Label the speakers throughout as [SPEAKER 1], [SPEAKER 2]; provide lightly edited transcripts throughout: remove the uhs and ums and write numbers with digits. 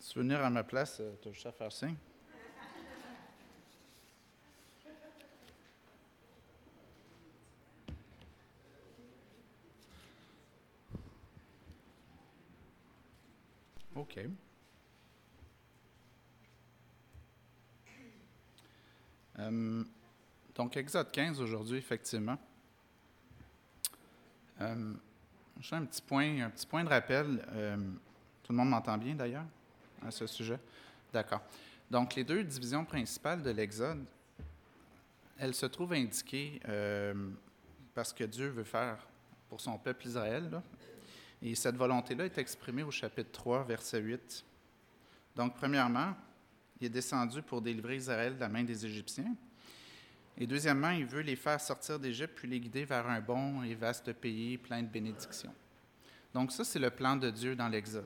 [SPEAKER 1] Si tu veux venir à ma place, tu as juste à faire signe. OK. Donc, Exode 15 aujourd'hui, effectivement. Je fais un petit point de rappel. Tout le monde m'entend bien, d'ailleurs, à ce sujet? D'accord. Donc, les deux divisions principales de l'Exode, elles se trouvent indiquées parce que Dieu veut faire pour son peuple Israël, là. Et cette volonté-là est exprimée au chapitre 3, verset 8. Donc, premièrement, il est descendu pour délivrer Israël de la main des Égyptiens. Et deuxièmement, il veut les faire sortir d'Égypte puis les guider vers un bon et vaste pays plein de bénédictions. Donc ça, c'est le plan de Dieu dans l'Exode.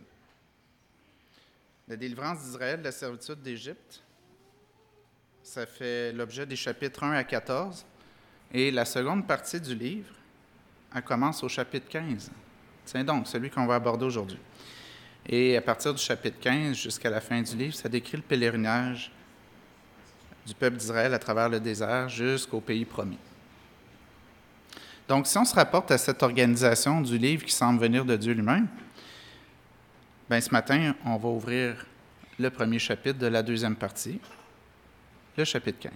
[SPEAKER 1] La délivrance d'Israël de la servitude d'Égypte, ça fait l'objet des chapitres 1 à 14. Et la seconde partie du livre, elle commence au chapitre 15. C'est donc celui qu'on va aborder aujourd'hui. Et à partir du chapitre 15 jusqu'à la fin du livre, ça décrit le pèlerinage du peuple d'Israël à travers le désert jusqu'au pays promis. Donc, si on se rapporte à cette organisation du livre qui semble venir de Dieu lui-même, bien, ce matin, on va ouvrir le premier chapitre de la deuxième partie, le chapitre 15.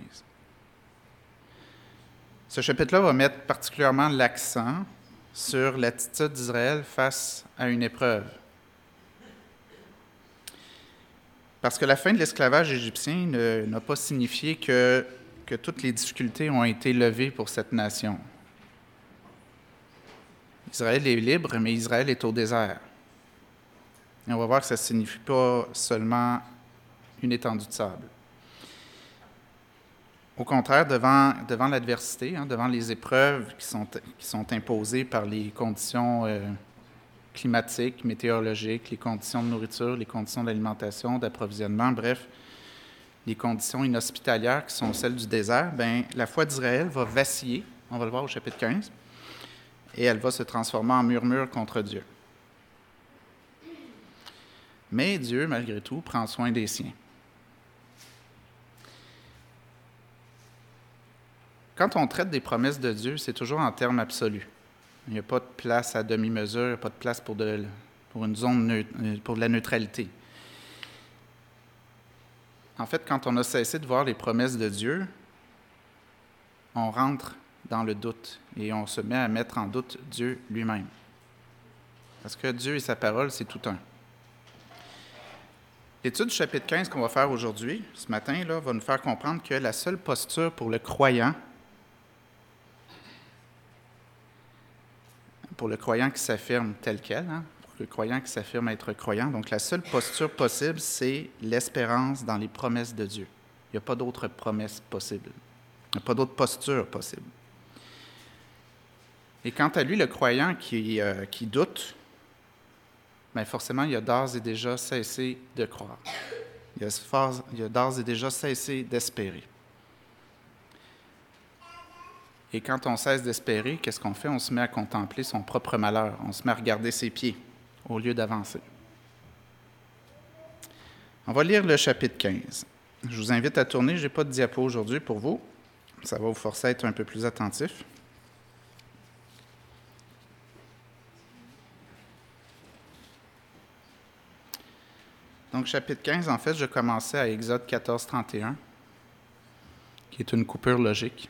[SPEAKER 1] Ce chapitre-là va mettre particulièrement l'accent sur l'attitude d'Israël face à une épreuve. Parce que la fin de l'esclavage égyptien n'a pas signifié que toutes les difficultés ont été levées pour cette nation. Israël est libre, mais Israël est au désert. Et on va voir que ça ne signifie pas seulement une étendue de sable. Au contraire, devant l'adversité, devant les épreuves qui sont imposées par les conditions climatiques, météorologiques, les conditions de nourriture, les conditions d'alimentation, d'approvisionnement, bref, les conditions inhospitalières qui sont celles du désert, bien, la foi d'Israël va vaciller, on va le voir au chapitre 15, et elle va se transformer en murmure contre Dieu. Mais Dieu, malgré tout, prend soin des siens. Quand on traite des promesses de Dieu, c'est toujours en termes absolus. Il n'y a pas de place à demi-mesure, il n'y a pas de place pour une zone pour de la neutralité. En fait, quand on a cessé de voir les promesses de Dieu, on rentre dans le doute et on se met à mettre en doute Dieu lui-même. Parce que Dieu et sa parole, c'est tout un. L'étude du chapitre 15 qu'on va faire aujourd'hui, ce matin, là, va nous faire comprendre que la seule posture pour le croyant qui s'affirme tel quel, pour le croyant qui s'affirme être croyant. Donc, la seule posture possible, c'est l'espérance dans les promesses de Dieu. Il n'y a pas d'autre promesse possible. Il n'y a pas d'autre posture possible. Et quant à lui, le croyant qui doute, bien forcément, il a d'ores et déjà cessé de croire. Il a d'ores et déjà cessé d'espérer. Et quand on cesse d'espérer, qu'est-ce qu'on fait? On se met à contempler son propre malheur. On se met à regarder ses pieds au lieu d'avancer. On va lire le chapitre 15. Je vous invite à tourner. Je n'ai pas de diapo aujourd'hui pour vous. Ça va vous forcer à être un peu plus attentif. Donc, chapitre 15, en fait, je commençais à Exode 14, 31, qui est une coupure logique.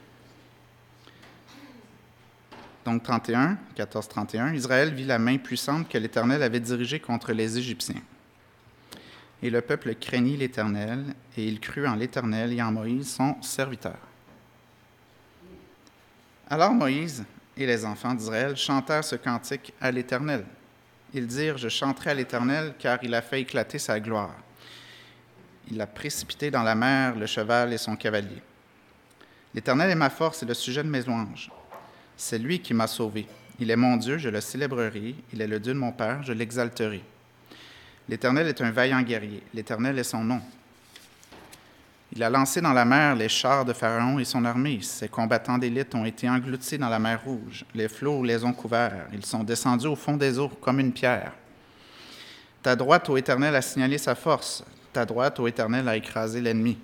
[SPEAKER 1] Donc 14, 31, Israël vit la main puissante que l'Éternel avait dirigée contre les Égyptiens. Et le peuple craignit l'Éternel, et il crut en l'Éternel et en Moïse, son serviteur. Alors Moïse et les enfants d'Israël chantèrent ce cantique à l'Éternel. Ils dirent, « Je chanterai à l'Éternel, car il a fait éclater sa gloire. Il a précipité dans la mer le cheval et son cavalier. L'Éternel est ma force et le sujet de mes louanges. C'est lui qui m'a sauvé. Il est mon Dieu, je le célébrerai. Il est le Dieu de mon Père, je l'exalterai. L'Éternel est un vaillant guerrier. L'Éternel est son nom. Il a lancé dans la mer les chars de Pharaon et son armée. Ses combattants d'élite ont été engloutis dans la mer Rouge. Les flots les ont couverts. Ils sont descendus au fond des eaux comme une pierre. Ta droite, ô Éternel, a signalé sa force. Ta droite, ô Éternel, a écrasé l'ennemi.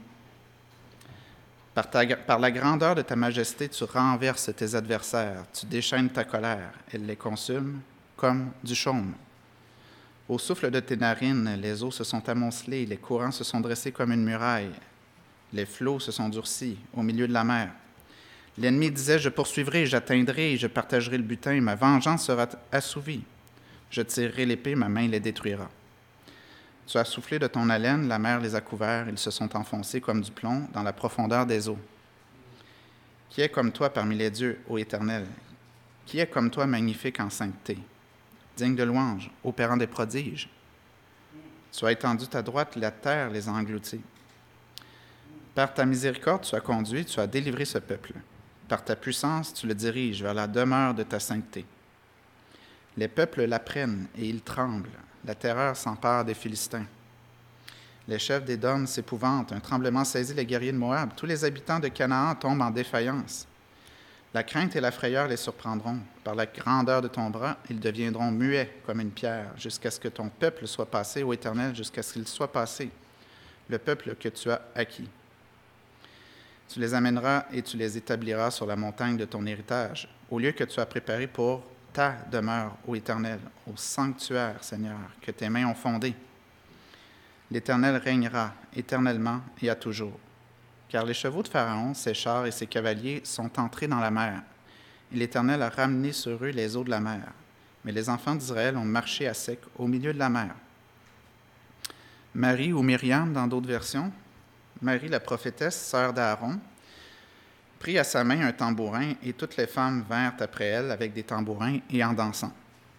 [SPEAKER 1] Par la grandeur de ta majesté, tu renverses tes adversaires. Tu déchaînes ta colère. Elle les consume comme du chaume. Au souffle de tes narines, les eaux se sont amoncelées, les courants se sont dressés comme une muraille. Les flots se sont durcis au milieu de la mer. L'ennemi disait, je poursuivrai, j'atteindrai, je partagerai le butin, ma vengeance sera assouvie. Je tirerai l'épée, ma main les détruira. Tu as soufflé de ton haleine, la mer les a couverts, ils se sont enfoncés comme du plomb dans la profondeur des eaux. Qui est comme toi parmi les dieux, ô Éternel? Qui est comme toi magnifique en sainteté, digne de louange, opérant des prodiges? Tu as étendu ta droite, la terre les a engloutis. Par ta miséricorde, tu as conduit, tu as délivré ce peuple. Par ta puissance, tu le diriges vers la demeure de ta sainteté. Les peuples l'apprennent et ils tremblent. La terreur s'empare des Philistins. Les chefs d'Édom s'épouvantent. Un tremblement saisit les guerriers de Moab. Tous les habitants de Canaan tombent en défaillance. La crainte et la frayeur les surprendront. Par la grandeur de ton bras, ils deviendront muets comme une pierre, jusqu'à ce que ton peuple soit passé, ô Éternel, jusqu'à ce qu'il soit passé, le peuple que tu as acquis. Tu les amèneras et tu les établiras sur la montagne de ton héritage, au lieu que tu as préparé pour ta demeure, ô Éternel, au sanctuaire, Seigneur, que tes mains ont fondé. L'Éternel régnera éternellement et à toujours. Car les chevaux de Pharaon, ses chars et ses cavaliers sont entrés dans la mer, et l'Éternel a ramené sur eux les eaux de la mer. Mais les enfants d'Israël ont marché à sec au milieu de la mer. Marie ou Myriam, dans d'autres versions, Marie la prophétesse, sœur d'Aaron, prit à sa main un tambourin, et toutes les femmes vinrent après elle avec des tambourins et en dansant.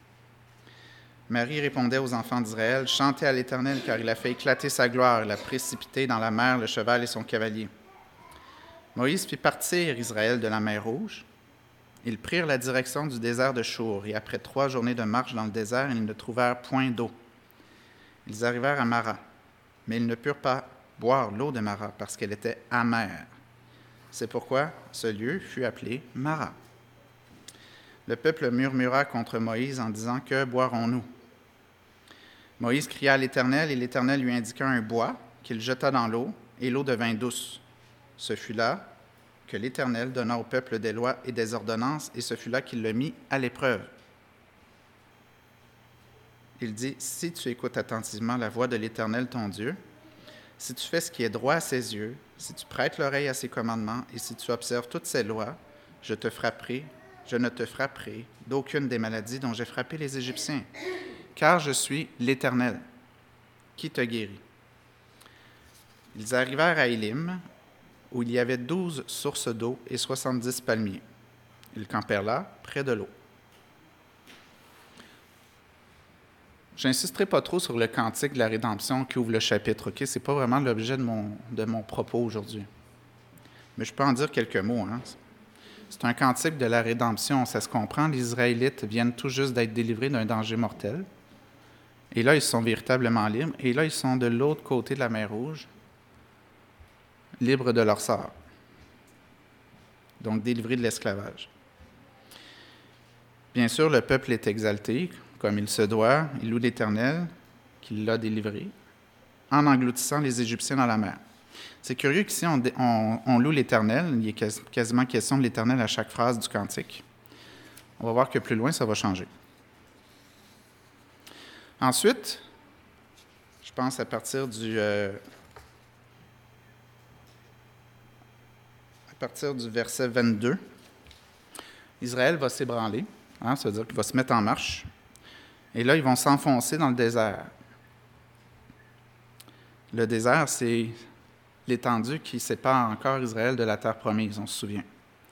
[SPEAKER 1] Marie répondait aux enfants d'Israël, « Chantez à l'Éternel, car il a fait éclater sa gloire, il a précipité dans la mer le cheval et son cavalier. » Moïse fit partir Israël de la mer Rouge. Ils prirent la direction du désert de Chour, et après 3 journées de marche dans le désert, ils ne trouvèrent point d'eau. Ils arrivèrent à Mara, mais ils ne purent pas boire l'eau de Mara, parce qu'elle était amère. C'est pourquoi ce lieu fut appelé Mara. Le peuple murmura contre Moïse en disant, « Que boirons-nous? » Moïse cria à l'Éternel, et l'Éternel lui indiqua un bois qu'il jeta dans l'eau, et l'eau devint douce. Ce fut là que l'Éternel donna au peuple des lois et des ordonnances, et ce fut là qu'il le mit à l'épreuve. Il dit, « Si tu écoutes attentivement la voix de l'Éternel ton Dieu, si tu fais ce qui est droit à ses yeux, si tu prêtes l'oreille à ses commandements et si tu observes toutes ses lois, je ne te frapperai d'aucune des maladies dont j'ai frappé les Égyptiens, car je suis l'Éternel qui te guérit. » Ils arrivèrent à Élim, où il y avait 12 sources d'eau et 70 palmiers. Ils campèrent là, près de l'eau. Je n'insisterai pas trop sur le cantique de la rédemption qui ouvre le chapitre. Ce n'est pas vraiment l'objet de mon propos aujourd'hui. Mais je peux en dire quelques mots. Hein. C'est un cantique de la rédemption, ça se comprend. Les Israélites viennent tout juste d'être délivrés d'un danger mortel. Et là, ils sont véritablement libres. Et là, ils sont de l'autre côté de la mer Rouge, libres de leur sort. Donc, délivrés de l'esclavage. Bien sûr, le peuple est exalté, comme il se doit, il loue l'Éternel, qui l'a délivré, en engloutissant les Égyptiens dans la mer. C'est curieux qu'ici, on loue l'Éternel, il est quasiment question de l'Éternel à chaque phrase du cantique. On va voir que plus loin, ça va changer. Ensuite, je pense à partir du verset 22, Israël va s'ébranler, hein, ça veut dire qu'il va se mettre en marche. Et là, ils vont s'enfoncer dans le désert. Le désert, c'est l'étendue qui sépare encore Israël de la terre promise, on se souvient.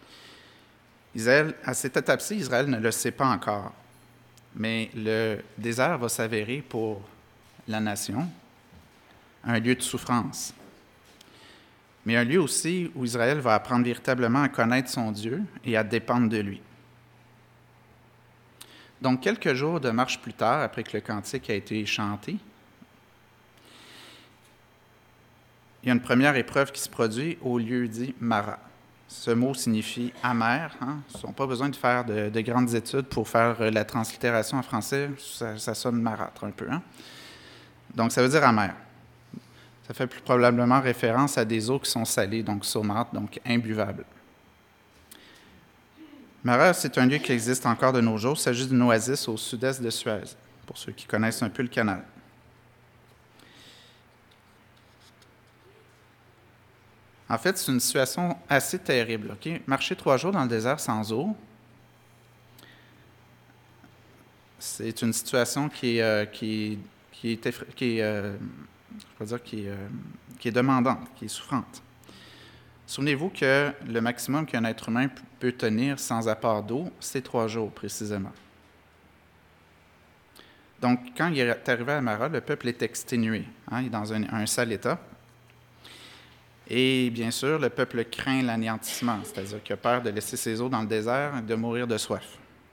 [SPEAKER 1] À cette étape-ci, Israël ne le sait pas encore. Mais le désert va s'avérer pour la nation un lieu de souffrance. Mais un lieu aussi où Israël va apprendre véritablement à connaître son Dieu et à dépendre de lui. Donc, quelques jours de marche plus tard, après que le cantique a été chanté, il y a une première épreuve qui se produit au lieu dit Mara. Ce mot signifie amer. Hein? Ils n'ont pas besoin de faire de grandes études pour faire la translittération en français. Ça sonne marâtre un peu. Hein? Donc, ça veut dire amer. Ça fait plus probablement référence à des eaux qui sont salées, donc saumâtres, donc imbuvables. Mara, c'est un lieu qui existe encore de nos jours. Il s'agit d'une oasis au sud-est de Suez, pour ceux qui connaissent un peu le canal. En fait, c'est une situation assez terrible. Okay? Marcher 3 jours dans le désert sans eau, c'est une situation qui est demandante, qui est souffrante. Souvenez-vous que le maximum qu'un être humain peut tenir sans apport d'eau, c'est 3 jours précisément. Donc, quand il est arrivé à Mara, le peuple est exténué. Il est dans un sale état. Et bien sûr, le peuple craint l'anéantissement, c'est-à-dire qu'il a peur de laisser ses eaux dans le désert et de mourir de soif.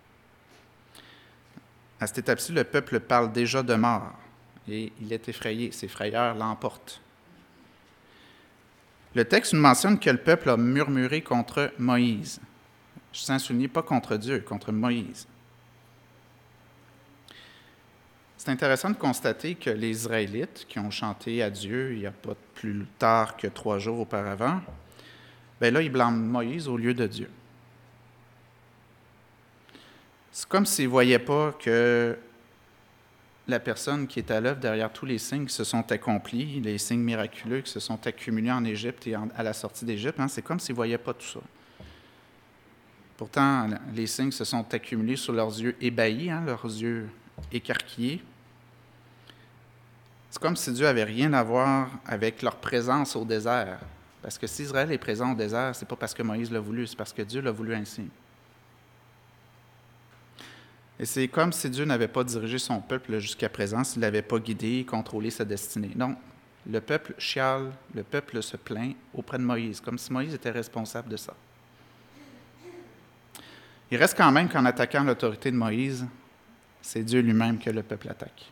[SPEAKER 1] À cette étape-ci, le peuple parle déjà de mort et il est effrayé. Ses frayeurs l'emportent. Le texte nous mentionne que le peuple a murmuré contre Moïse. Je tiens à souligner, pas contre Dieu, contre Moïse. C'est intéressant de constater que les Israélites qui ont chanté à Dieu il n'y a pas plus tard que 3 jours auparavant, bien là, ils blâment Moïse au lieu de Dieu. C'est comme s'ils ne voyaient pas que la personne qui est à l'œuvre derrière tous les signes qui se sont accomplis, les signes miraculeux qui se sont accumulés en Égypte et à la sortie d'Égypte, c'est comme s'ils ne voyaient pas tout ça. Pourtant, les signes se sont accumulés sur leurs yeux ébahis, leurs yeux écarquillés. C'est comme si Dieu n'avait rien à voir avec leur présence au désert. Parce que si Israël est présent au désert, ce n'est pas parce que Moïse l'a voulu, c'est parce que Dieu l'a voulu ainsi. Et c'est comme si Dieu n'avait pas dirigé son peuple jusqu'à présent, s'il n'avait pas guidé et contrôlé sa destinée. Non, le peuple chiale, le peuple se plaint auprès de Moïse, comme si Moïse était responsable de ça. Il reste quand même qu'en attaquant l'autorité de Moïse, c'est Dieu lui-même que le peuple attaque.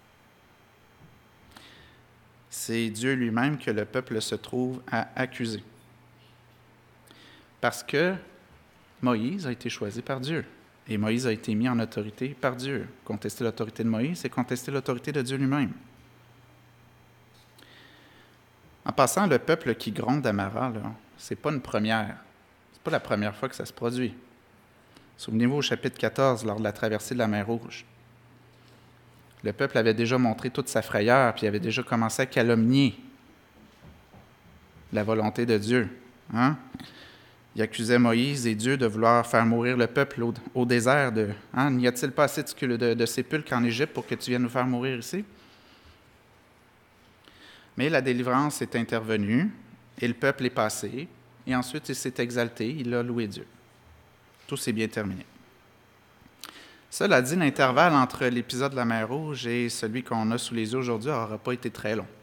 [SPEAKER 1] C'est Dieu lui-même que le peuple se trouve à accuser. Parce que Moïse a été choisi par Dieu. Et Moïse a été mis en autorité par Dieu. Contester l'autorité de Moïse, c'est contester l'autorité de Dieu lui-même. En passant, le peuple qui gronde à Mara, ce n'est pas une première. Ce n'est pas la première fois que ça se produit. Souvenez-vous au chapitre 14, lors de la traversée de la mer Rouge. Le peuple avait déjà montré toute sa frayeur, puis avait déjà commencé à calomnier la volonté de Dieu. Il accusait Moïse et Dieu de vouloir faire mourir le peuple au désert. N'y a-t-il pas assez de sépulcres en Égypte pour que tu viennes nous faire mourir ici? Mais la délivrance est intervenue et le peuple est passé. Et ensuite, il s'est exalté, il a loué Dieu. Tout s'est bien terminé. Cela dit, l'intervalle entre l'épisode de la mer Rouge et celui qu'on a sous les yeux aujourd'hui n'aura pas été très long.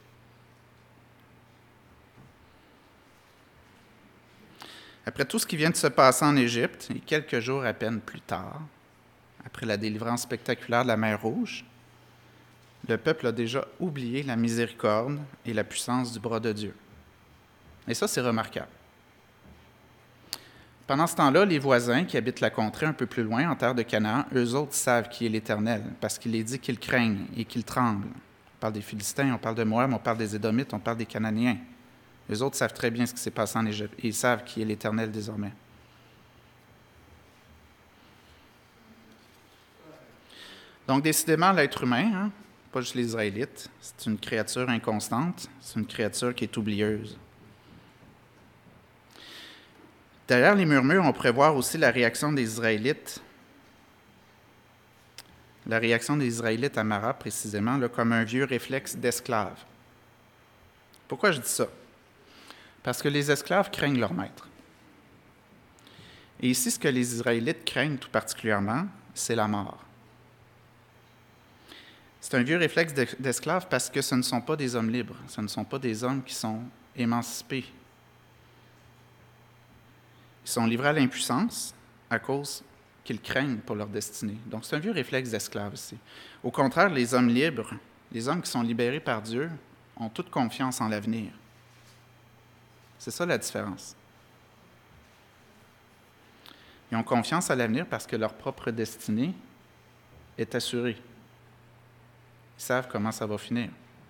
[SPEAKER 1] Après tout ce qui vient de se passer en Égypte, et quelques jours à peine plus tard, après la délivrance spectaculaire de la mer Rouge, le peuple a déjà oublié la miséricorde et la puissance du bras de Dieu. Et ça, c'est remarquable. Pendant ce temps-là, les voisins qui habitent la contrée un peu plus loin, en terre de Canaan, eux autres savent qui est l'Éternel, parce qu'il est dit qu'ils craignent et qu'ils tremblent. On parle des Philistins, on parle de Moab, on parle des Édomites, on parle des Cananéens. Les autres savent très bien ce qui s'est passé en Égypte. Et ils savent qui est l'Éternel désormais. Donc, décidément, l'être humain, pas juste les Israélites, c'est une créature inconstante, c'est une créature qui est oublieuse. Derrière les murmures, on pourrait voir aussi la réaction des Israélites. La réaction des Israélites à Mara, précisément, comme un vieux réflexe d'esclave. Pourquoi je dis ça? Parce que les esclaves craignent leur maître. Et ici, ce que les Israélites craignent tout particulièrement, c'est la mort. C'est un vieux réflexe d'esclave parce que ce ne sont pas des hommes libres, ce ne sont pas des hommes qui sont émancipés. Ils sont livrés à l'impuissance à cause qu'ils craignent pour leur destinée. Donc, c'est un vieux réflexe d'esclave ici. Au contraire, les hommes libres, les hommes qui sont libérés par Dieu, ont toute confiance en l'avenir. C'est ça la différence. Ils ont confiance à l'avenir parce que leur propre destinée est assurée. Ils savent comment ça va finir.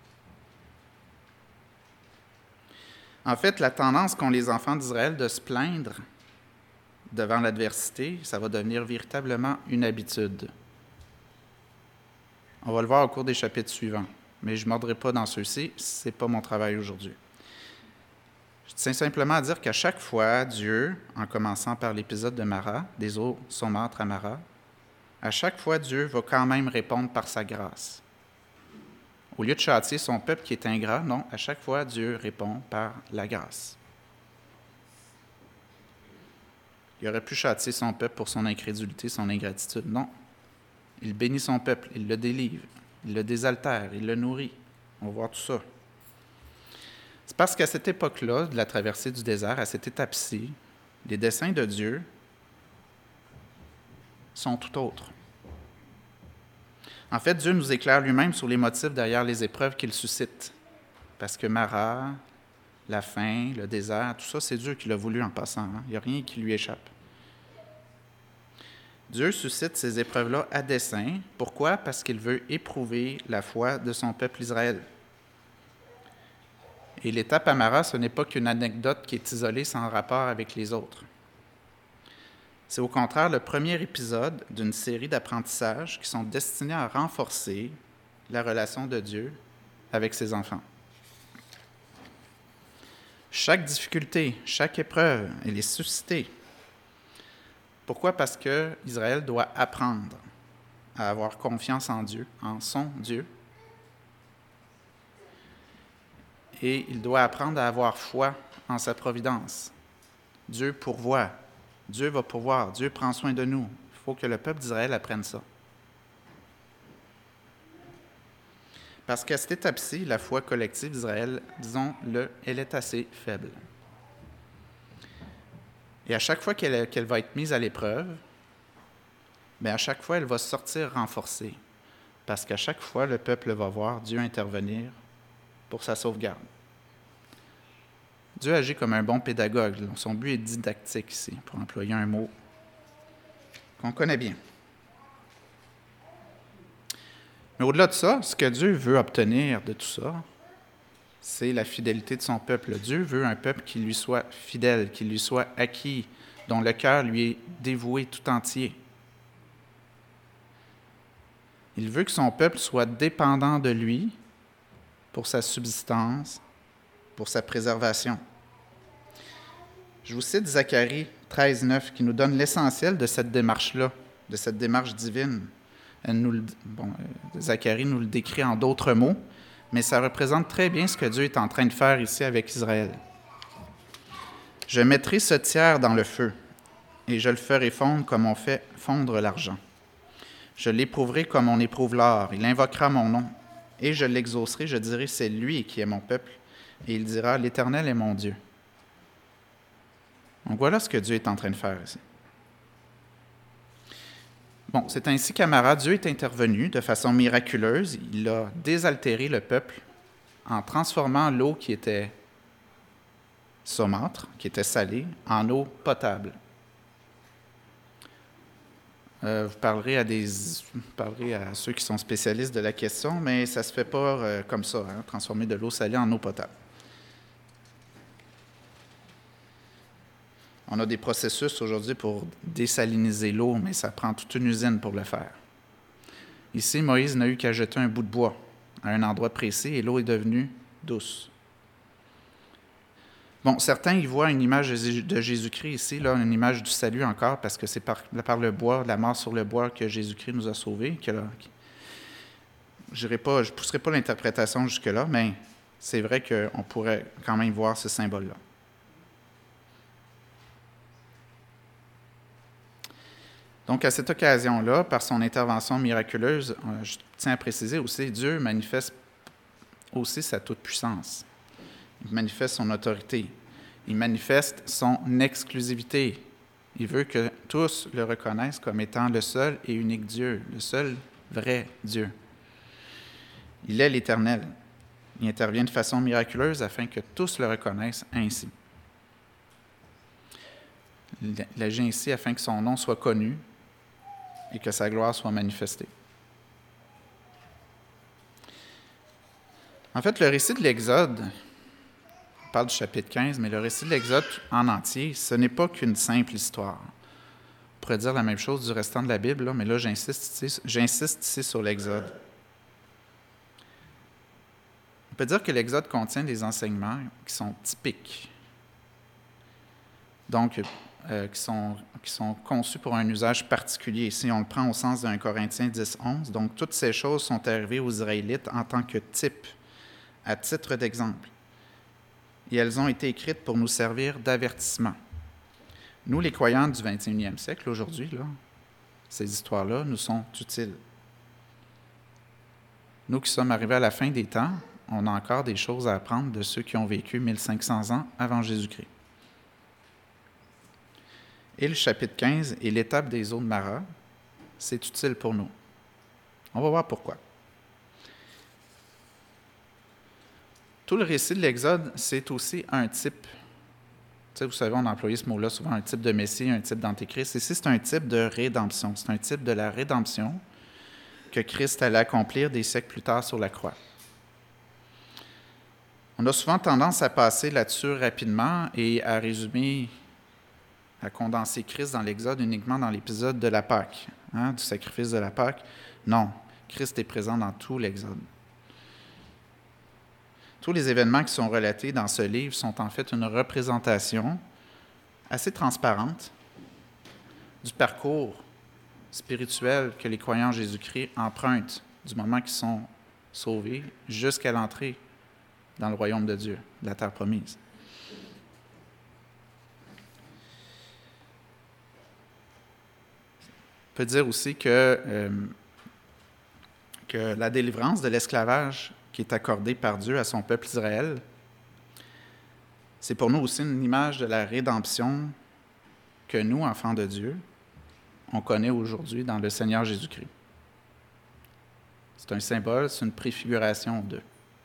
[SPEAKER 1] En fait, la tendance qu'ont les enfants d'Israël de se plaindre devant l'adversité, ça va devenir véritablement une habitude. On va le voir au cours des chapitres suivants, mais je ne mordrai pas dans ceux-ci, ce n'est pas mon travail aujourd'hui. Je tiens simplement à dire qu'à chaque fois, Dieu, en commençant par l'épisode de Mara, des eaux saumâtres à Mara, à chaque fois, Dieu va quand même répondre par sa grâce. Au lieu de châtier son peuple qui est ingrat, non, à chaque fois, Dieu répond par la grâce. Il aurait pu châtier son peuple pour son incrédulité, son ingratitude. Non. Il bénit son peuple, il le délivre, il le désaltère, il le nourrit. On va voir tout ça. C'est parce qu'à cette époque-là, de la traversée du désert, à cette étape-ci, les desseins de Dieu sont tout autres. En fait, Dieu nous éclaire lui-même sur les motifs derrière les épreuves qu'il suscite. Parce que Mara, la faim, le désert, tout ça, c'est Dieu qui l'a voulu en passant. Hein? Il n'y a rien qui lui échappe. Dieu suscite ces épreuves-là à dessein. Pourquoi? Parce qu'il veut éprouver la foi de son peuple Israël. Et l'étape à Mara, ce n'est pas qu'une anecdote qui est isolée sans rapport avec les autres. C'est au contraire le premier épisode d'une série d'apprentissages qui sont destinés à renforcer la relation de Dieu avec ses enfants. Chaque difficulté, chaque épreuve, elle est suscitée. Pourquoi? Parce que Israël doit apprendre à avoir confiance en Dieu, en son Dieu. Et il doit apprendre à avoir foi en sa providence. Dieu pourvoit. Dieu va pourvoir. Dieu prend soin de nous. Il faut que le peuple d'Israël apprenne ça. Parce qu'à cette étape-ci, la foi collective d'Israël, disons-le, elle est assez faible. Et à chaque fois qu'elle va être mise à l'épreuve, bien à chaque fois, elle va sortir renforcée. Parce qu'à chaque fois, le peuple va voir Dieu intervenir pour sa sauvegarde. Dieu agit comme un bon pédagogue. Son but est didactique ici, pour employer un mot qu'on connaît bien. Mais au-delà de ça, ce que Dieu veut obtenir de tout ça, c'est la fidélité de son peuple. Dieu veut un peuple qui lui soit fidèle, qui lui soit acquis, dont le cœur lui est dévoué tout entier. Il veut que son peuple soit dépendant de lui pour sa subsistance, pour sa préservation. Je vous cite Zacharie 13, 9, qui nous donne l'essentiel de cette démarche-là, de cette démarche divine. Zacharie nous le décrit en d'autres mots, mais ça représente très bien ce que Dieu est en train de faire ici avec Israël. « Je mettrai ce tiers dans le feu, et je le ferai fondre comme on fait fondre l'argent. Je l'éprouverai comme on éprouve l'or. Il invoquera mon nom, et je l'exaucerai. Je dirai, c'est lui qui est mon peuple, et il dira, l'Éternel est mon Dieu. » Donc voilà ce que Dieu est en train de faire ici. Bon, c'est ainsi qu'à Mara, Dieu est intervenu de façon miraculeuse. Il a désaltéré le peuple en transformant l'eau qui était saumâtre, qui était salée, en eau potable. Vous parlerez à ceux qui sont spécialistes de la question, mais ça ne se fait pas comme ça, hein, transformer de l'eau salée en eau potable. On a des processus aujourd'hui pour désaliniser l'eau, mais ça prend toute une usine pour le faire. Ici, Moïse n'a eu qu'à jeter un bout de bois à un endroit précis et l'eau est devenue douce. Bon, certains y voient une image de Jésus-Christ ici, là, une image du salut encore, parce que c'est par le bois, la mort sur le bois, que Jésus-Christ nous a sauvés. Je ne pousserai pas l'interprétation jusque-là, mais c'est vrai qu'on pourrait quand même voir ce symbole-là. Donc, à cette occasion-là, par son intervention miraculeuse, je tiens à préciser aussi, Dieu manifeste aussi sa toute-puissance. Il manifeste son autorité. Il manifeste son exclusivité. Il veut que tous le reconnaissent comme étant le seul et unique Dieu, le seul vrai Dieu. Il est l'Éternel. Il intervient de façon miraculeuse afin que tous le reconnaissent ainsi. Il agit ainsi afin que son nom soit connu et que sa gloire soit manifestée. En fait, le récit de l'Exode parle du chapitre 15, mais le récit de l'Exode en entier, ce n'est pas qu'une simple histoire. On pourrait dire la même chose du restant de la Bible, là, mais là, j'insiste ici sur l'Exode. On peut dire que l'Exode contient des enseignements qui sont typiques, donc qui sont conçus pour un usage particulier. Si on le prend au sens d'un Corinthiens 10:11, donc toutes ces choses sont arrivées aux Israélites en tant que type, à titre d'exemple. Et elles ont été écrites pour nous servir d'avertissement. Nous, les croyants du 21e siècle, aujourd'hui, là, ces histoires-là nous sont utiles. Nous qui sommes arrivés à la fin des temps, on a encore des choses à apprendre de ceux qui ont vécu 1500 ans avant Jésus-Christ. Et le chapitre 15 et l'étape des eaux de Mara, c'est utile pour nous. On va voir pourquoi. Tout le récit de l'Exode, c'est aussi un type. Tu sais, vous savez, on a employé ce mot-là souvent, un type de Messie, un type d'Antéchrist. Ici, c'est un type de rédemption. C'est un type de la rédemption que Christ allait accomplir des siècles plus tard sur la croix. On a souvent tendance à passer là-dessus rapidement et à résumer, à condenser Christ dans l'Exode uniquement dans l'épisode de la Pâque, du sacrifice de la Pâque. Non, Christ est présent dans tout l'Exode. Tous les événements qui sont relatés dans ce livre sont en fait une représentation assez transparente du parcours spirituel que les croyants en Jésus-Christ empruntent du moment qu'ils sont sauvés jusqu'à l'entrée dans le royaume de Dieu, de la terre promise. On peut dire aussi que la délivrance de l'esclavage qui est accordée par Dieu à son peuple Israël, c'est pour nous aussi une image de la rédemption que nous, enfants de Dieu, on connaît aujourd'hui dans le Seigneur Jésus-Christ. C'est un symbole, c'est une préfiguration d'eux.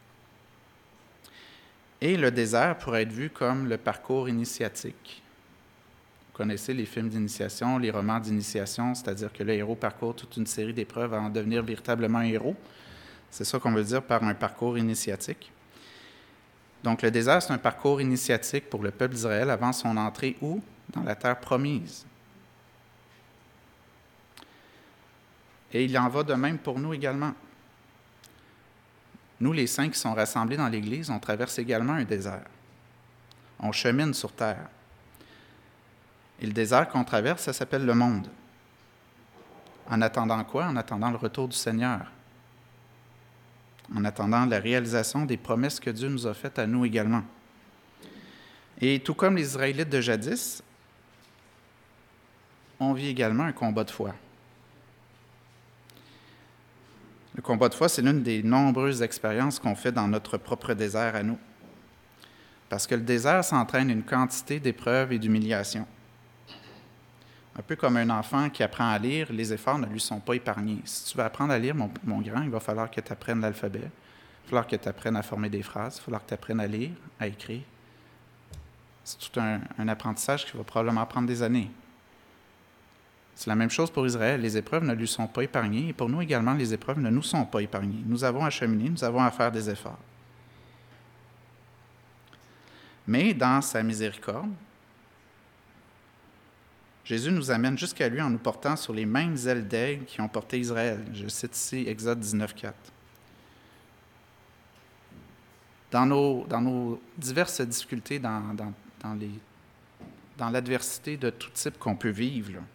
[SPEAKER 1] Et le désert pourrait être vu comme le parcours initiatique. Vous connaissez les films d'initiation, les romans d'initiation, c'est-à-dire que le héros parcourt toute une série d'épreuves avant de devenir véritablement un héros. C'est ça qu'on veut dire par un parcours initiatique. Donc le désert, c'est un parcours initiatique pour le peuple d'Israël avant son entrée où? Dans la terre promise. Et il en va de même pour nous également. Nous, les saints qui sont rassemblés dans l'Église, on traverse également un désert. On chemine sur terre. Et le désert qu'on traverse, ça s'appelle le monde. En attendant quoi? En attendant le retour du Seigneur. En attendant la réalisation des promesses que Dieu nous a faites à nous également. Et tout comme les Israélites de jadis, on vit également un combat de foi. Le combat de foi, c'est l'une des nombreuses expériences qu'on fait dans notre propre désert à nous. Parce que le désert s'entraîne une quantité d'épreuves et d'humiliations. Un peu comme un enfant qui apprend à lire, les efforts ne lui sont pas épargnés. Si tu veux apprendre à lire, mon grand, il va falloir que tu apprennes l'alphabet. Il va falloir que tu apprennes à former des phrases. Il va falloir que tu apprennes à lire, à écrire. C'est tout un apprentissage qui va probablement prendre des années. C'est la même chose pour Israël. Les épreuves ne lui sont pas épargnées. Et pour nous également, les épreuves ne nous sont pas épargnées. Nous avons à cheminer, nous avons à faire des efforts. Mais dans sa miséricorde, Jésus nous amène jusqu'à lui en nous portant sur les mêmes ailes d'aigle qui ont porté Israël. Je cite ici Exode 19:4. Dans nos diverses difficultés, dans l'adversité de tout type qu'on peut vivre, là,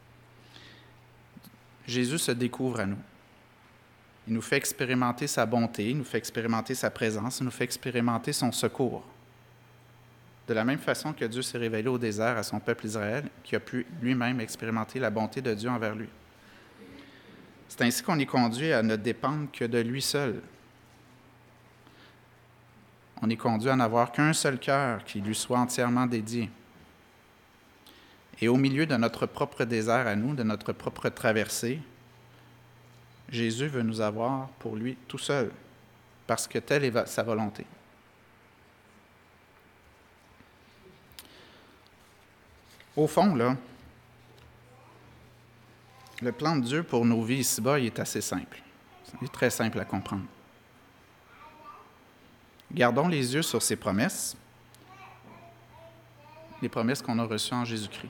[SPEAKER 1] Jésus se découvre à nous. Il nous fait expérimenter sa bonté, il nous fait expérimenter sa présence, il nous fait expérimenter son secours. De la même façon que Dieu s'est révélé au désert à son peuple Israël, qui a pu lui-même expérimenter la bonté de Dieu envers lui. C'est ainsi qu'on est conduit à ne dépendre que de lui seul. On est conduit à n'avoir qu'un seul cœur qui lui soit entièrement dédié. Et au milieu de notre propre désert à nous, de notre propre traversée, Jésus veut nous avoir pour lui tout seul, parce que telle est sa volonté. Au fond, là, le plan de Dieu pour nos vies ici-bas, il est assez simple. Il est très simple à comprendre. Gardons les yeux sur ses promesses les promesses qu'on a reçues en Jésus-Christ.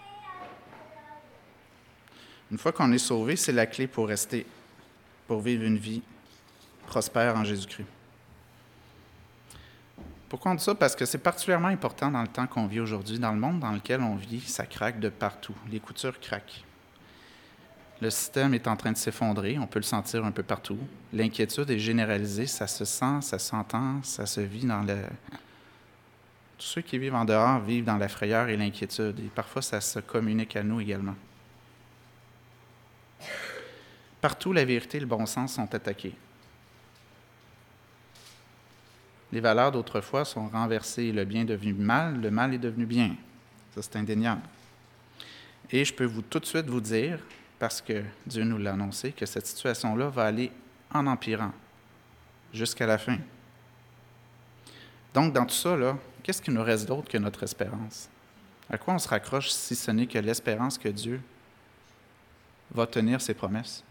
[SPEAKER 1] Une fois qu'on est sauvé, c'est la clé pour vivre une vie prospère en Jésus-Christ. Pourquoi on dit ça? Parce que c'est particulièrement important dans le temps qu'on vit aujourd'hui. Dans le monde dans lequel on vit, ça craque de partout. Les coutures craquent. Le système est en train de s'effondrer, on peut le sentir un peu partout. L'inquiétude est généralisée, ça se sent, ça s'entend, ça se vit dans le... Tous ceux qui vivent en dehors vivent dans la frayeur et l'inquiétude, et parfois ça se communique à nous également. Partout, la vérité et le bon sens sont attaqués. Les valeurs d'autrefois sont renversées, le bien est devenu mal, le mal est devenu bien. Ça, c'est indéniable. Et je peux tout de suite vous dire, parce que Dieu nous l'a annoncé, que cette situation-là va aller en empirant jusqu'à la fin. Donc, dans tout ça, là, qu'est-ce qui nous reste d'autre que notre espérance? À quoi on se raccroche si ce n'est que l'espérance que Dieu va tenir ses promesses?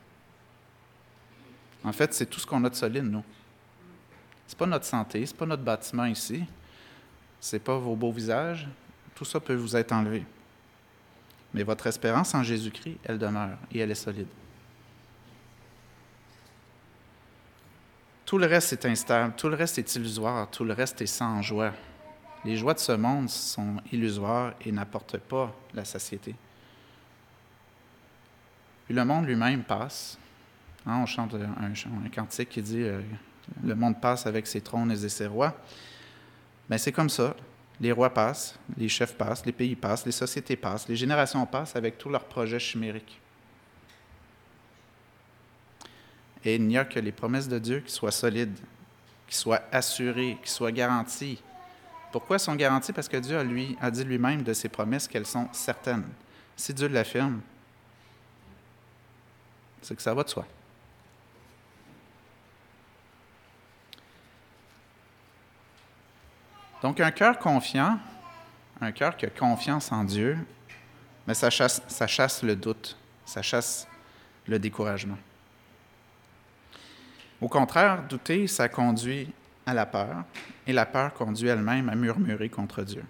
[SPEAKER 1] En fait, c'est tout ce qu'on a de solide, nous. Ce n'est pas notre santé, ce n'est pas notre bâtiment ici, ce n'est pas vos beaux visages, tout ça peut vous être enlevé. Mais votre espérance en Jésus-Christ, elle demeure et elle est solide. Tout le reste est instable, tout le reste est illusoire, tout le reste est sans joie. Les joies de ce monde sont illusoires et n'apportent pas la satiété. Puis le monde lui-même passe. On chante un cantique qui dit « Le monde passe avec ses trônes et ses rois ». Bien, c'est comme ça. Les rois passent, les chefs passent, les pays passent, les sociétés passent, les générations passent avec tous leurs projets chimériques. Et il n'y a que les promesses de Dieu qui soient solides, qui soient assurées, qui soient garanties. Pourquoi elles sont garanties? Parce que Dieu a dit lui-même de ses promesses qu'elles sont certaines. Si Dieu l'affirme, c'est que ça va de soi. Donc, un cœur confiant, un cœur qui a confiance en Dieu, mais ça chasse le doute, ça chasse le découragement. Au contraire, douter, ça conduit à la peur, et la peur conduit elle-même à murmurer contre Dieu.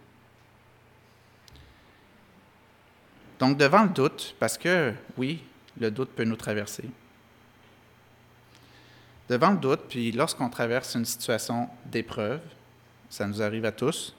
[SPEAKER 1] Donc, devant le doute, parce que, oui, le doute peut nous traverser. Devant le doute, puis lorsqu'on traverse une situation d'épreuve, ça nous arrive à tous,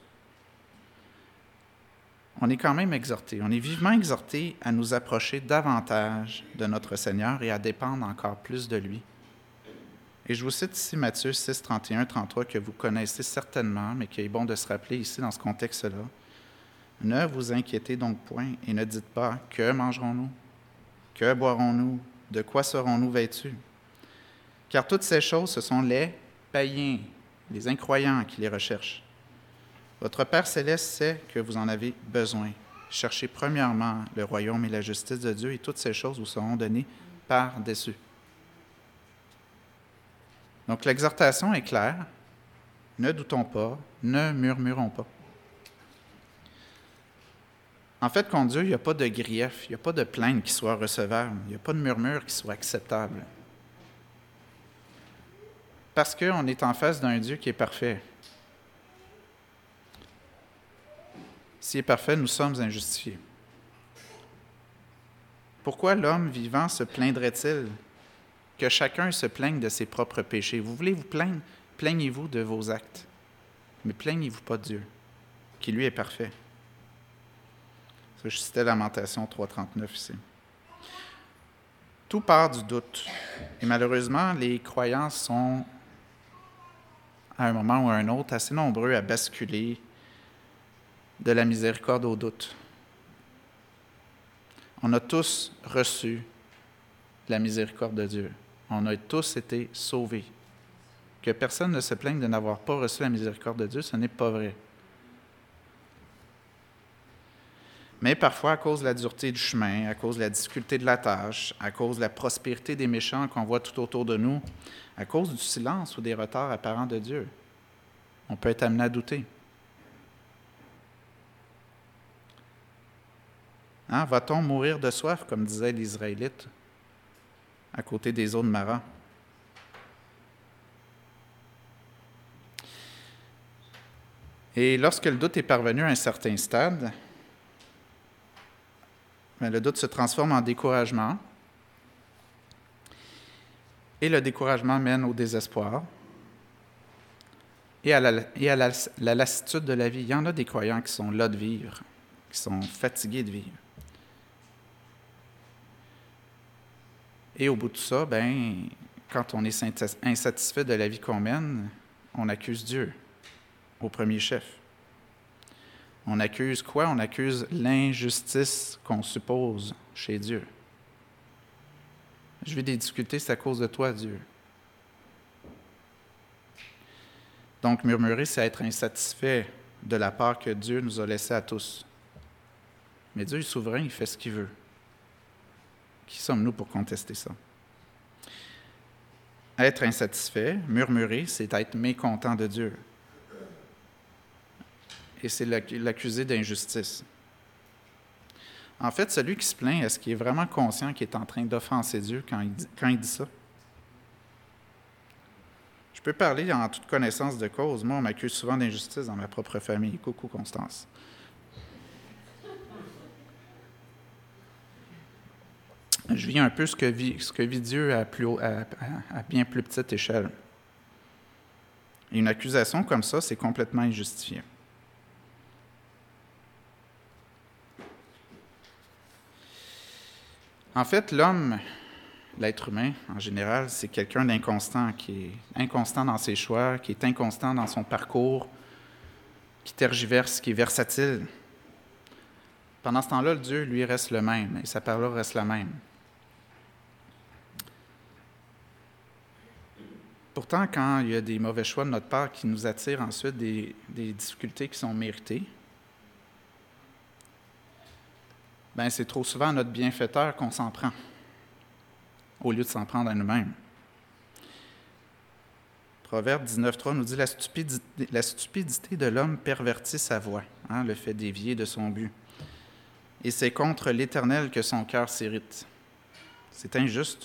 [SPEAKER 1] on est quand même exhorté, on est vivement exhorté à nous approcher davantage de notre Seigneur et à dépendre encore plus de lui. Et je vous cite ici Matthieu 6, 31, 33, que vous connaissez certainement, mais qu'il est bon de se rappeler ici dans ce contexte-là. « Ne vous inquiétez donc point et ne dites pas « Que mangerons-nous? Que boirons-nous? De quoi serons-nous vêtus? » Car toutes ces choses, ce sont les païens, les incroyants qui les recherchent. Votre Père céleste sait que vous en avez besoin. Cherchez premièrement le royaume et la justice de Dieu et toutes ces choses vous seront données par-dessus. Donc l'exhortation est claire. Ne doutons pas, ne murmurons pas. En fait, contre Dieu, il n'y a pas de grief, il n'y a pas de plainte qui soit recevable, il n'y a pas de murmure qui soit acceptable. Parce qu'on est en face d'un Dieu qui est parfait. S'il est parfait, nous sommes injustifiés. Pourquoi l'homme vivant se plaindrait-il que chacun se plaigne de ses propres péchés? Vous voulez vous plaindre? Plaignez-vous de vos actes. Mais plaignez-vous pas de Dieu, qui lui est parfait. Ça, je citais Lamentation 3.39 ici. Tout part du doute. Et malheureusement, les croyants sont, à un moment ou à un autre, assez nombreux à basculer de la miséricorde au doute. On a tous reçu la miséricorde de Dieu. On a tous été sauvés. Que personne ne se plaigne de n'avoir pas reçu la miséricorde de Dieu, ce n'est pas vrai. Mais parfois, à cause de la dureté du chemin, à cause de la difficulté de la tâche, à cause de la prospérité des méchants qu'on voit tout autour de nous, à cause du silence ou des retards apparents de Dieu, on peut être amené à douter. Va-t-on mourir de soif, comme disaient les Israélites, à côté des eaux de Mara? Et lorsque le doute est parvenu à un certain stade, le doute se transforme en découragement. Et le découragement mène au désespoir et à la lassitude de la vie. Il y en a des croyants qui sont là de vivre, qui sont fatigués de vivre. Et au bout de ça, quand on est insatisfait de la vie qu'on mène, on accuse Dieu au premier chef. On accuse quoi? On accuse l'injustice qu'on suppose chez Dieu. Je vis des difficultés, c'est à cause de toi, Dieu. Donc, murmurer, c'est être insatisfait de la part que Dieu nous a laissée à tous. Mais Dieu est souverain, il fait ce qu'il veut. Qui sommes-nous pour contester ça? Être insatisfait, murmurer, c'est être mécontent de Dieu. Et c'est l'accuser d'injustice. En fait, celui qui se plaint, est-ce qu'il est vraiment conscient qu'il est en train d'offenser Dieu quand il dit ça? Je peux parler en toute connaissance de cause. Moi, on m'accuse souvent d'injustice dans ma propre famille. Coucou, Constance. Je vis un peu ce que vit Dieu à bien plus petite échelle. Et une accusation comme ça, c'est complètement injustifié. En fait, l'homme, l'être humain en général, c'est quelqu'un d'inconstant, qui est inconstant dans ses choix, qui est inconstant dans son parcours, qui tergiverse, qui est versatile. Pendant ce temps-là, Dieu, lui, reste le même, et sa parole reste la même. Pourtant, quand il y a des mauvais choix de notre part qui nous attirent ensuite des difficultés qui sont méritées, c'est trop souvent à notre bienfaiteur qu'on s'en prend, au lieu de s'en prendre à nous-mêmes. Proverbe 19.3 nous dit « La stupidité de l'homme pervertit sa voie, le fait dévier de son but. Et c'est contre l'Éternel que son cœur s'irrite. » C'est injuste.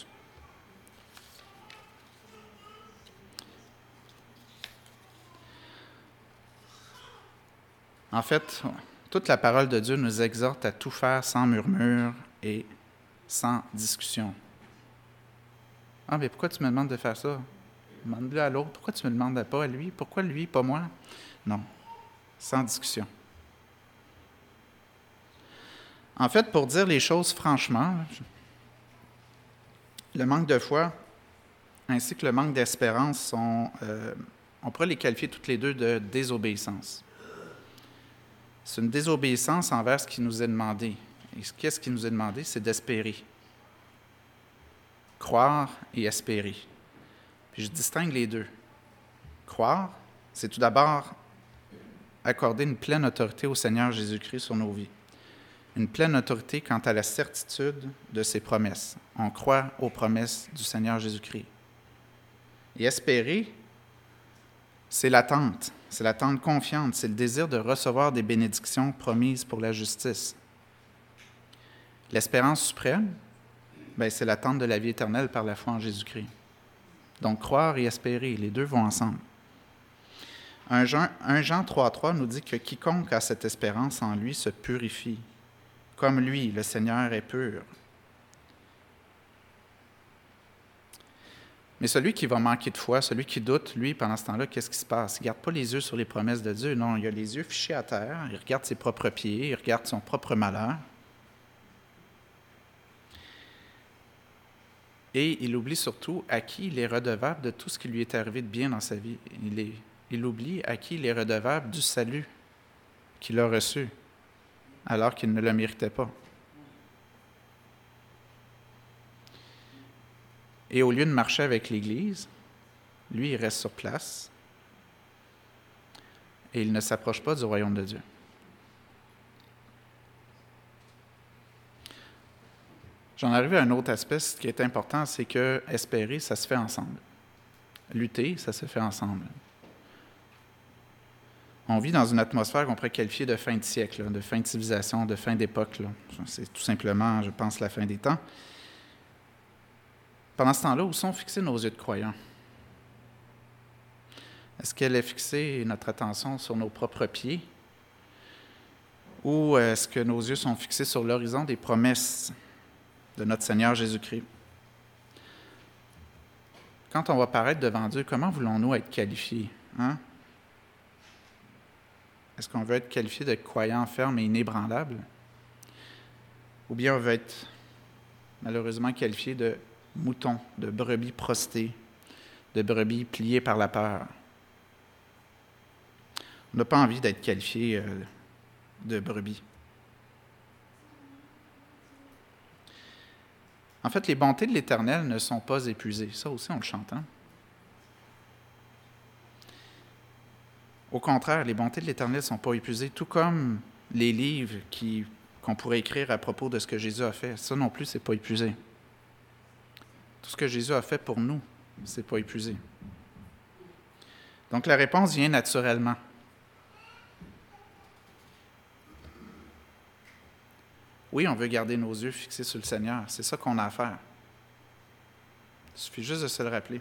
[SPEAKER 1] En fait, toute la parole de Dieu nous exhorte à tout faire sans murmure et sans discussion. « Ah, mais pourquoi tu me demandes de faire ça? Demande-le à l'autre. Pourquoi tu ne me demandes pas à lui? Pourquoi lui, pas moi? » Non, sans discussion. En fait, pour dire les choses franchement, le manque de foi ainsi que le manque d'espérance on pourrait les qualifier toutes les deux de désobéissance. C'est une désobéissance envers ce qui nous est demandé. Et qu'est-ce qui nous est demandé? C'est d'espérer. Croire et espérer. Puis je distingue les deux. Croire, c'est tout d'abord accorder une pleine autorité au Seigneur Jésus-Christ sur nos vies. Une pleine autorité quant à la certitude de ses promesses. On croit aux promesses du Seigneur Jésus-Christ. Et espérer, c'est l'attente confiante, c'est le désir de recevoir des bénédictions promises pour la justice. L'espérance suprême, c'est l'attente de la vie éternelle par la foi en Jésus-Christ. Donc, croire et espérer, les deux vont ensemble. 1 Jean 3.3 nous dit que quiconque a cette espérance en lui se purifie, comme lui, le Seigneur, est pur. Mais celui qui va manquer de foi, celui qui doute, lui, pendant ce temps-là, qu'est-ce qui se passe? Il ne garde pas les yeux sur les promesses de Dieu. Non, il a les yeux fichés à terre, il regarde ses propres pieds, il regarde son propre malheur. Et il oublie surtout à qui il est redevable de tout ce qui lui est arrivé de bien dans sa vie. Il oublie à qui il est redevable du salut qu'il a reçu, alors qu'il ne le méritait pas. Et au lieu de marcher avec l'Église, lui, il reste sur place et il ne s'approche pas du royaume de Dieu. J'en arrive à un autre aspect, ce qui est important, c'est que espérer, ça se fait ensemble. Lutter, ça se fait ensemble. On vit dans une atmosphère qu'on pourrait qualifier de fin de siècle, de fin de civilisation, de fin d'époque. C'est tout simplement, je pense, la fin des temps. Pendant ce temps-là, où sont fixés nos yeux de croyants? Est-ce qu'elle est fixée, notre attention, sur nos propres pieds? Ou est-ce que nos yeux sont fixés sur l'horizon des promesses de notre Seigneur Jésus-Christ? Quand on va paraître devant Dieu, comment voulons-nous être qualifiés? Hein? Est-ce qu'on veut être qualifié de croyants fermes et inébranlables? Ou bien on veut être malheureusement qualifié de moutons, de brebis prostées, de brebis pliées par la peur? On n'a pas envie d'être qualifié de brebis. En fait, les bontés de l'Éternel ne sont pas épuisées. Ça aussi, on le chante. Hein? Au contraire, les bontés de l'Éternel ne sont pas épuisées, tout comme les livres qu'on pourrait écrire à propos de ce que Jésus a fait. Ça non plus, ce n'est pas épuisé. Tout ce que Jésus a fait pour nous, ce n'est pas épuisé. Donc la réponse vient naturellement. Oui, on veut garder nos yeux fixés sur le Seigneur. C'est ça qu'on a à faire. Il suffit juste de se le rappeler.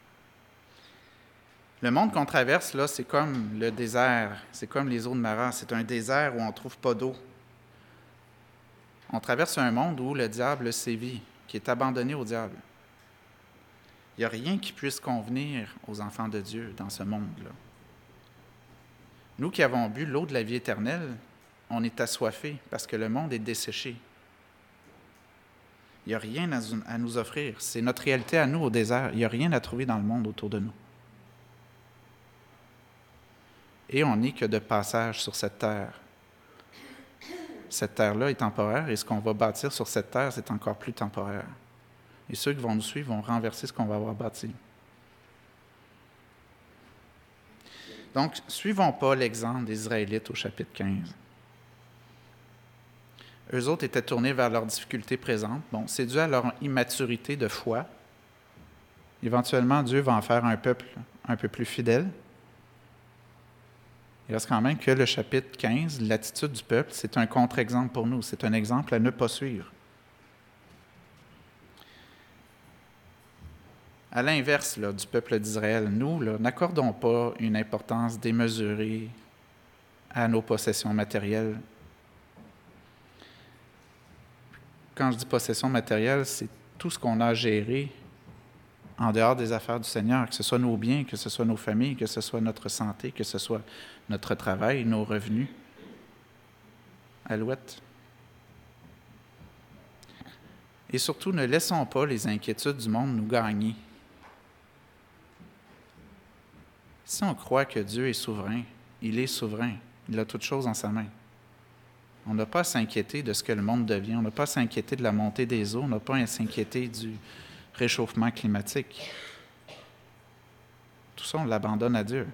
[SPEAKER 1] Le monde qu'on traverse, là, c'est comme le désert. C'est comme les eaux de Mara. C'est un désert où on ne trouve pas d'eau. On traverse un monde où le diable sévit, qui est abandonné au diable. Il n'y a rien qui puisse convenir aux enfants de Dieu dans ce monde-là. Nous qui avons bu l'eau de la vie éternelle, on est assoiffés parce que le monde est desséché. Il n'y a rien à nous offrir. C'est notre réalité à nous au désert. Il n'y a rien à trouver dans le monde autour de nous. Et on n'est que de passage sur cette terre. Cette terre-là est temporaire et ce qu'on va bâtir sur cette terre, c'est encore plus temporaire. Et ceux qui vont nous suivre vont renverser ce qu'on va avoir bâti. Donc, suivons pas l'exemple des Israélites au chapitre 15. Eux autres étaient tournés vers leurs difficultés présentes. Bon, c'est dû à leur immaturité de foi. Éventuellement, Dieu va en faire un peuple un peu plus fidèle. Il reste quand même que le chapitre 15, l'attitude du peuple, c'est un contre-exemple pour nous. C'est un exemple à ne pas suivre. À l'inverse du peuple d'Israël, nous, n'accordons pas une importance démesurée à nos possessions matérielles. Quand je dis possession matérielle, c'est tout ce qu'on a géré en dehors des affaires du Seigneur, que ce soit nos biens, que ce soit nos familles, que ce soit notre santé, que ce soit notre travail, nos revenus. Alouette. Et surtout, ne laissons pas les inquiétudes du monde nous gagner. Si on croit que Dieu est souverain, il est souverain. Il a toutes choses en sa main. On n'a pas à s'inquiéter de ce que le monde devient. On n'a pas à s'inquiéter de la montée des eaux. On n'a pas à s'inquiéter du réchauffement climatique. Tout ça, on l'abandonne à Dieu.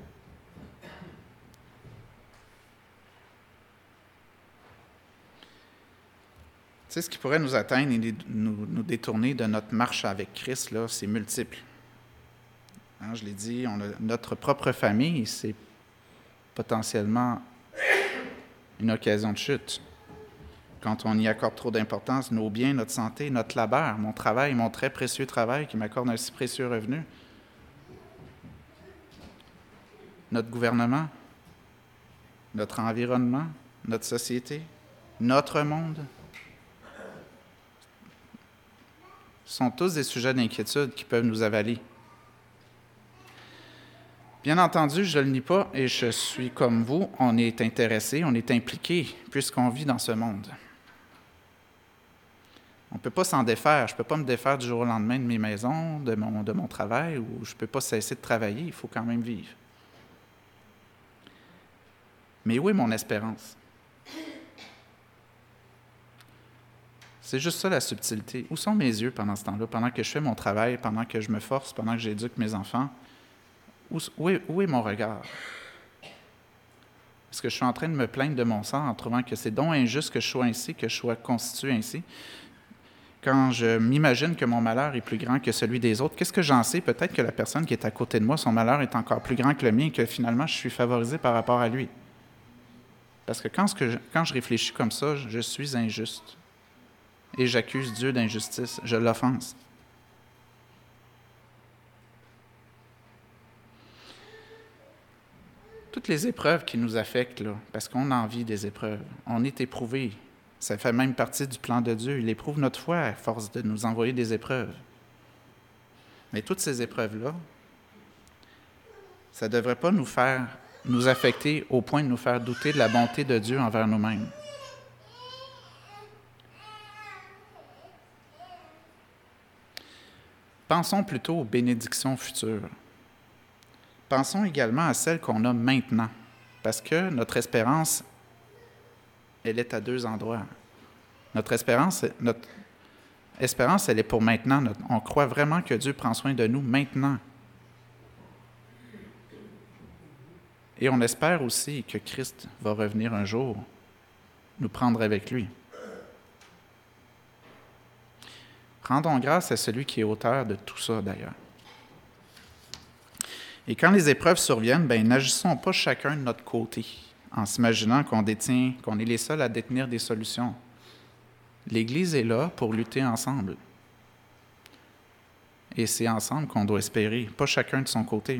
[SPEAKER 1] Tu sais, ce qui pourrait nous atteindre et nous détourner de notre marche avec Christ, là, c'est multiple. Hein, je l'ai dit, notre propre famille, c'est potentiellement une occasion de chute. Quand on y accorde trop d'importance, nos biens, notre santé, notre labeur, mon travail, mon très précieux travail qui m'accorde un si précieux revenu, notre gouvernement, notre environnement, notre société, notre monde, sont tous des sujets d'inquiétude qui peuvent nous avaler. Bien entendu, je ne le nie pas et je suis comme vous, on est intéressé, on est impliqué puisqu'on vit dans ce monde. On ne peut pas s'en défaire. Je ne peux pas me défaire du jour au lendemain de mes maisons, de mon travail, ou je ne peux pas cesser de travailler. Il faut quand même vivre. Mais où est mon espérance? C'est juste ça la subtilité. Où sont mes yeux pendant ce temps-là, pendant que je fais mon travail, pendant que je me force, pendant que j'éduque mes enfants? Où est mon regard? Est-ce que je suis en train de me plaindre de mon sort en trouvant que c'est donc injuste que je sois ainsi, que je sois constitué ainsi? Quand je m'imagine que mon malheur est plus grand que celui des autres, qu'est-ce que j'en sais? Peut-être que la personne qui est à côté de moi, son malheur est encore plus grand que le mien et que finalement, je suis favorisé par rapport à lui. Parce que quand je réfléchis comme ça, je suis injuste. Et j'accuse Dieu d'injustice, je l'offense. toutes les épreuves qui nous affectent, là, parce qu'on en vit des épreuves, on est éprouvé. Ça fait même partie du plan de Dieu. Il éprouve notre foi à force de nous envoyer des épreuves. Mais toutes ces épreuves-là, ça ne devrait pas nous affecter au point de nous faire douter de la bonté de Dieu envers nous-mêmes. Pensons plutôt aux bénédictions futures. Pensons également à celles qu'on a maintenant, parce que notre espérance, elle est à deux endroits. Notre espérance, elle est pour maintenant. On croit vraiment que Dieu prend soin de nous maintenant. Et on espère aussi que Christ va revenir un jour, nous prendre avec lui. Rendons grâce à celui qui est auteur de tout ça, d'ailleurs. Et quand les épreuves surviennent, n'agissons pas chacun de notre côté, en s'imaginant qu'on est les seuls à détenir des solutions. L'Église est là pour lutter ensemble. Et c'est ensemble qu'on doit espérer, pas chacun de son côté.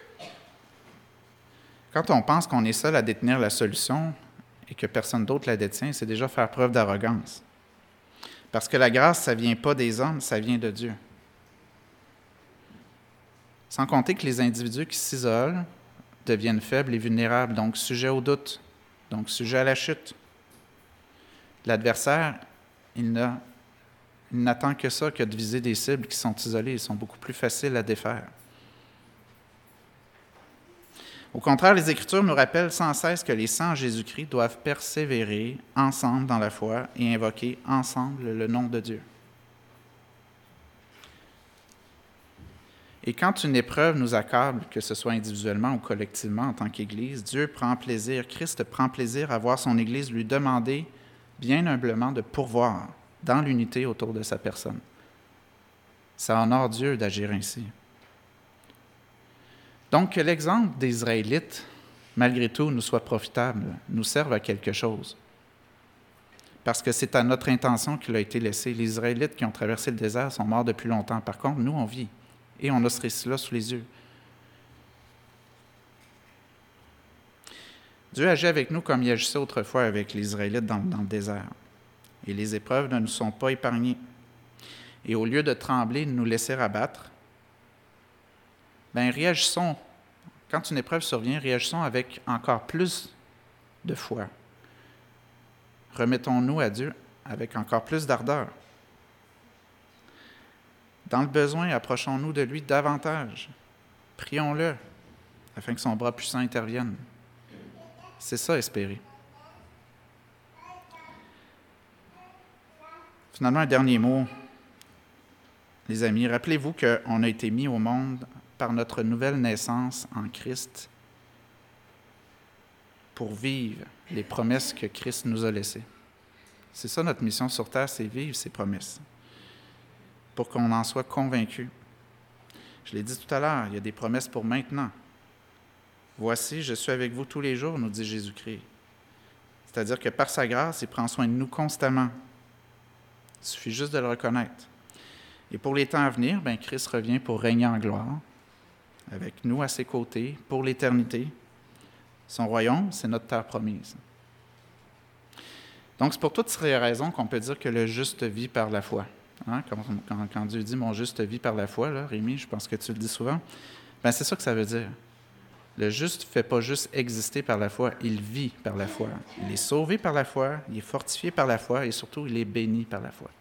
[SPEAKER 1] Quand on pense qu'on est seul à détenir la solution et que personne d'autre la détient, c'est déjà faire preuve d'arrogance. Parce que la grâce, ça ne vient pas des hommes, ça vient de Dieu. Sans compter que les individus qui s'isolent deviennent faibles et vulnérables, donc sujets au doute, donc sujets à la chute. L'adversaire, il n'attend que ça, que de viser des cibles qui sont isolées, ils sont beaucoup plus faciles à défaire. Au contraire, les Écritures nous rappellent sans cesse que les saints en Jésus-Christ doivent persévérer ensemble dans la foi et invoquer ensemble le nom de Dieu. Et quand une épreuve nous accable, que ce soit individuellement ou collectivement en tant qu'Église, Christ prend plaisir à voir son Église lui demander bien humblement de pourvoir dans l'unité autour de sa personne. Ça honore Dieu d'agir ainsi. Donc, que l'exemple des Israélites, malgré tout, nous soit profitable, nous serve à quelque chose. Parce que c'est à notre intention qu'il a été laissé. Les Israélites qui ont traversé le désert sont morts depuis longtemps. Par contre, nous, on vit. Et on a ce récit-là sous les yeux. Dieu agit avec nous comme il agissait autrefois avec les Israélites dans le désert. Et les épreuves ne nous sont pas épargnées. Et au lieu de trembler, de nous laisser abattre, réagissons. Quand une épreuve survient, réagissons avec encore plus de foi. Remettons-nous à Dieu avec encore plus d'ardeur. Dans le besoin, approchons-nous de lui davantage. Prions-le, afin que son bras puissant intervienne. C'est ça, espérer. Finalement, un dernier mot. Les amis, rappelez-vous qu'on a été mis au monde par notre nouvelle naissance en Christ pour vivre les promesses que Christ nous a laissées. C'est ça notre mission sur terre, c'est vivre ces promesses, pour qu'on en soit convaincu. Je l'ai dit tout à l'heure, il y a des promesses pour maintenant. Voici, je suis avec vous tous les jours, nous dit Jésus-Christ. C'est-à-dire que par sa grâce, il prend soin de nous constamment. Il suffit juste de le reconnaître. Et pour les temps à venir, Christ revient pour régner en gloire, avec nous à ses côtés, pour l'éternité. Son royaume, c'est notre terre promise. Donc, c'est pour toutes ces raisons qu'on peut dire que le juste vit par la foi. Hein? Quand Dieu dit « mon juste vit par la foi », là, Rémi, je pense que tu le dis souvent, c'est ça que ça veut dire. Le juste ne fait pas juste exister par la foi, il vit par la foi. Il est sauvé par la foi, il est fortifié par la foi et surtout, il est béni par la foi.